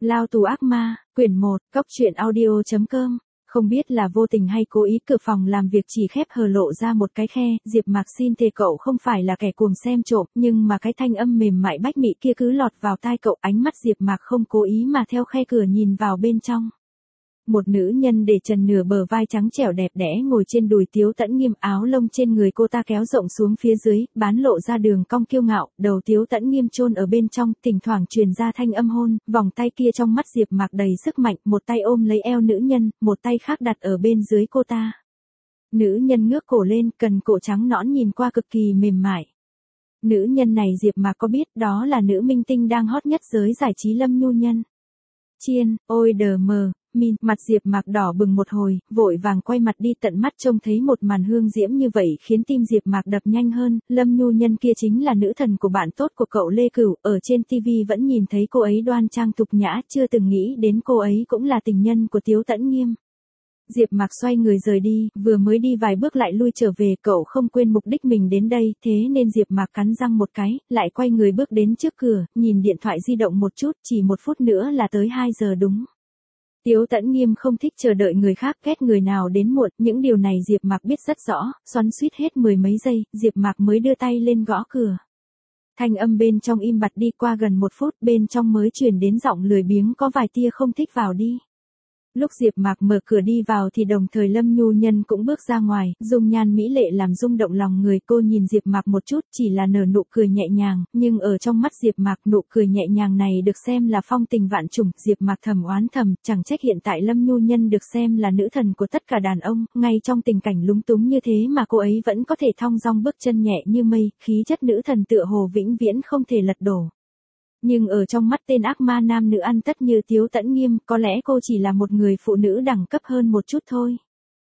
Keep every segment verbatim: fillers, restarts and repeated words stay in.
Lao tù ác ma, quyển một, cóc truyện audio chấm com. Không biết là vô tình hay cố ý, cửa phòng làm việc chỉ khép hờ lộ ra một cái khe. Diệp Mạc xin thề cậu không phải là kẻ cuồng xem trộm, nhưng mà cái thanh âm mềm mại bách mị kia cứ lọt vào tai cậu. Ánh mắt Diệp Mạc không cố ý mà theo khe cửa nhìn vào bên trong. Một nữ nhân để trần nửa bờ vai trắng trẻo đẹp đẽ ngồi trên đùi Tiếu Tẫn Nghiêm, áo lông trên người cô ta kéo rộng xuống phía dưới, bán lộ ra đường cong kiêu ngạo, đầu Tiếu Tẫn Nghiêm chôn ở bên trong, thỉnh thoảng truyền ra thanh âm hôn, vòng tay kia trong mắt Diệp Mạc đầy sức mạnh, một tay ôm lấy eo nữ nhân, một tay khác đặt ở bên dưới cô ta. Nữ nhân ngước cổ lên, cần cổ trắng nõn nhìn qua cực kỳ mềm mại. Nữ nhân này Diệp Mạc có biết, đó là nữ minh tinh đang hot nhất giới giải trí Lâm Nhu Nhân. Chiên, ôi đờ mờ. Min, mặt Diệp Mạc đỏ bừng một hồi, vội vàng quay mặt đi, tận mắt trông thấy một màn hương diễm như vậy khiến tim Diệp Mạc đập nhanh hơn. Lâm Nhu Nhân kia chính là nữ thần của bạn tốt của cậu Lê Cửu, ở trên ti vi vẫn nhìn thấy cô ấy đoan trang tục nhã, chưa từng nghĩ đến cô ấy cũng là tình nhân của Tiếu Tẫn Nghiêm. Diệp Mạc xoay người rời đi, vừa mới đi vài bước lại lui trở về, cậu không quên mục đích mình đến đây, thế nên Diệp Mạc cắn răng một cái, lại quay người bước đến trước cửa, nhìn điện thoại di động một chút, chỉ một phút nữa là tới hai giờ đúng. Tiếu Tẫn Nghiêm không thích chờ đợi người khác, ghét người nào đến muộn, những điều này Diệp Mạc biết rất rõ, xoắn xuýt hết mười mấy giây, Diệp Mạc mới đưa tay lên gõ cửa. Thanh âm bên trong im bặt đi, qua gần một phút, bên trong mới truyền đến giọng lười biếng có vài tia không thích vào đi. Lúc Diệp Mạc mở cửa đi vào thì đồng thời Lâm Nhu Nhân cũng bước ra ngoài, dung nhan mỹ lệ làm rung động lòng người. Cô nhìn Diệp Mạc một chút, chỉ là nở nụ cười nhẹ nhàng, nhưng ở trong mắt Diệp Mạc nụ cười nhẹ nhàng này được xem là phong tình vạn trùng. Diệp Mạc thầm oán thầm, chẳng trách hiện tại Lâm Nhu Nhân được xem là nữ thần của tất cả đàn ông, ngay trong tình cảnh lúng túng như thế mà cô ấy vẫn có thể thong dong bước chân nhẹ như mây, khí chất nữ thần tựa hồ vĩnh viễn không thể lật đổ. Nhưng ở trong mắt tên ác ma nam nữ ăn tất như Tiếu Tẫn Nghiêm, có lẽ cô chỉ là một người phụ nữ đẳng cấp hơn một chút thôi.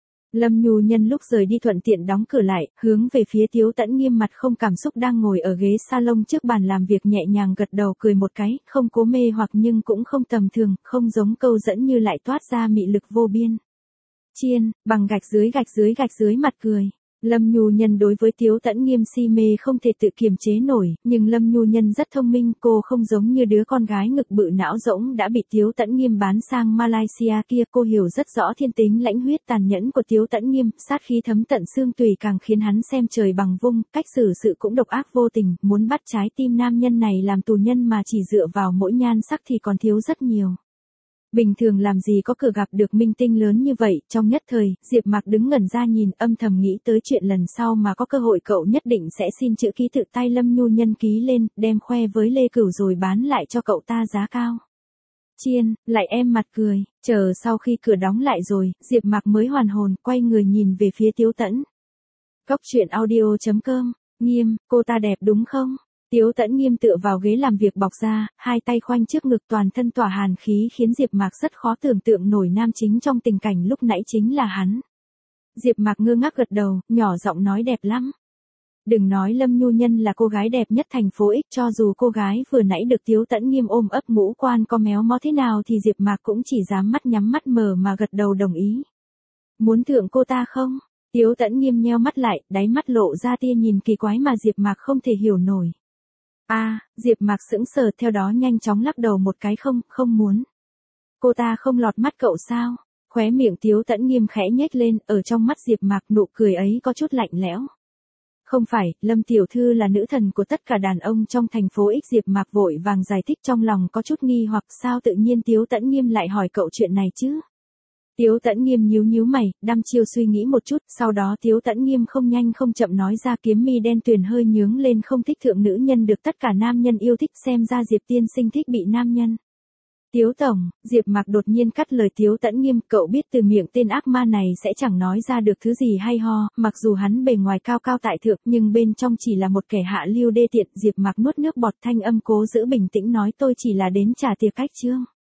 Lâm Nhu Nhân lúc rời đi thuận tiện đóng cửa lại, hướng về phía Tiếu Tẫn Nghiêm mặt không cảm xúc đang ngồi ở ghế salon trước bàn làm việc nhẹ nhàng gật đầu cười một cái, không cố mê hoặc nhưng cũng không tầm thường, không giống câu dẫn như lại toát ra mị lực vô biên. Chiên, bằng gạch dưới gạch dưới gạch dưới mặt cười. Lâm Nhu Nhân đối với Tiếu Tẫn Nghiêm si mê không thể tự kiềm chế nổi, nhưng Lâm Nhu Nhân rất thông minh, cô không giống như đứa con gái ngực bự não rỗng đã bị Tiếu Tẫn Nghiêm bán sang Malaysia kia, cô hiểu rất rõ thiên tính lãnh huyết tàn nhẫn của Tiếu Tẫn Nghiêm, sát khí thấm tận xương tùy càng khiến hắn xem trời bằng vung, cách xử sự cũng độc ác vô tình, muốn bắt trái tim nam nhân này làm tù nhân mà chỉ dựa vào mỗi nhan sắc thì còn thiếu rất nhiều. Bình thường làm gì có cửa gặp được minh tinh lớn như vậy, trong nhất thời, Diệp Mạc đứng ngẩn ra nhìn, âm thầm nghĩ tới chuyện lần sau mà có cơ hội cậu nhất định sẽ xin chữ ký tự tay Lâm Nhu Nhân ký lên, đem khoe với Lê Cửu rồi bán lại cho cậu ta giá cao. Chiên, lại em mặt cười, chờ sau khi cửa đóng lại rồi, Diệp Mạc mới hoàn hồn, quay người nhìn về phía Tiếu Tẫn. Cóc truyện audio chấm com, Nghiêm, cô ta đẹp đúng không? Tiếu Tẫn Nghiêm tựa vào ghế làm việc bọc ra, hai tay khoanh trước ngực toàn thân tỏa hàn khí khiến Diệp Mạc rất khó tưởng tượng nổi nam chính trong tình cảnh lúc nãy chính là hắn. Diệp Mạc ngơ ngác gật đầu, nhỏ giọng nói đẹp lắm. Đừng nói Lâm Nhu Nhân là cô gái đẹp nhất thành phố X, cho dù cô gái vừa nãy được Tiếu Tẫn Nghiêm ôm ấp ngũ quan có méo mó thế nào thì Diệp Mạc cũng chỉ dám mắt nhắm mắt mở mà gật đầu đồng ý. Muốn thượng cô ta không? Tiếu Tẫn Nghiêm nheo mắt lại, đáy mắt lộ ra tia nhìn kỳ quái mà Diệp Mạc không thể hiểu nổi. A, à, Diệp Mạc sững sờ, theo đó nhanh chóng lắc đầu một cái, không, không muốn. Cô ta không lọt mắt cậu sao? Khóe miệng Tiếu Tẫn Nghiêm khẽ nhếch lên, ở trong mắt Diệp Mạc nụ cười ấy có chút lạnh lẽo. Không phải, Lâm tiểu thư là nữ thần của tất cả đàn ông trong thành phố X. Diệp Mạc vội vàng giải thích, trong lòng có chút nghi hoặc sao tự nhiên Tiếu Tẫn Nghiêm lại hỏi cậu chuyện này chứ? Tiếu Tẫn Nghiêm nhíu nhíu mày, đăm chiêu suy nghĩ một chút, sau đó Tiếu Tẫn Nghiêm không nhanh không chậm nói ra, kiếm mi đen tuyền hơi nhướng lên, không thích thượng nữ nhân được tất cả nam nhân yêu thích, xem ra Diệp tiên sinh thích bị nam nhân. Tiếu tổng, Diệp Mạc đột nhiên cắt lời Tiếu Tẫn Nghiêm, cậu biết từ miệng tên ác ma này sẽ chẳng nói ra được thứ gì hay ho, mặc dù hắn bề ngoài cao cao tại thượng, nhưng bên trong chỉ là một kẻ hạ lưu đê tiện. Diệp Mạc nuốt nước bọt, thanh âm cố giữ bình tĩnh nói, tôi chỉ là đến trả tiệc khách trương.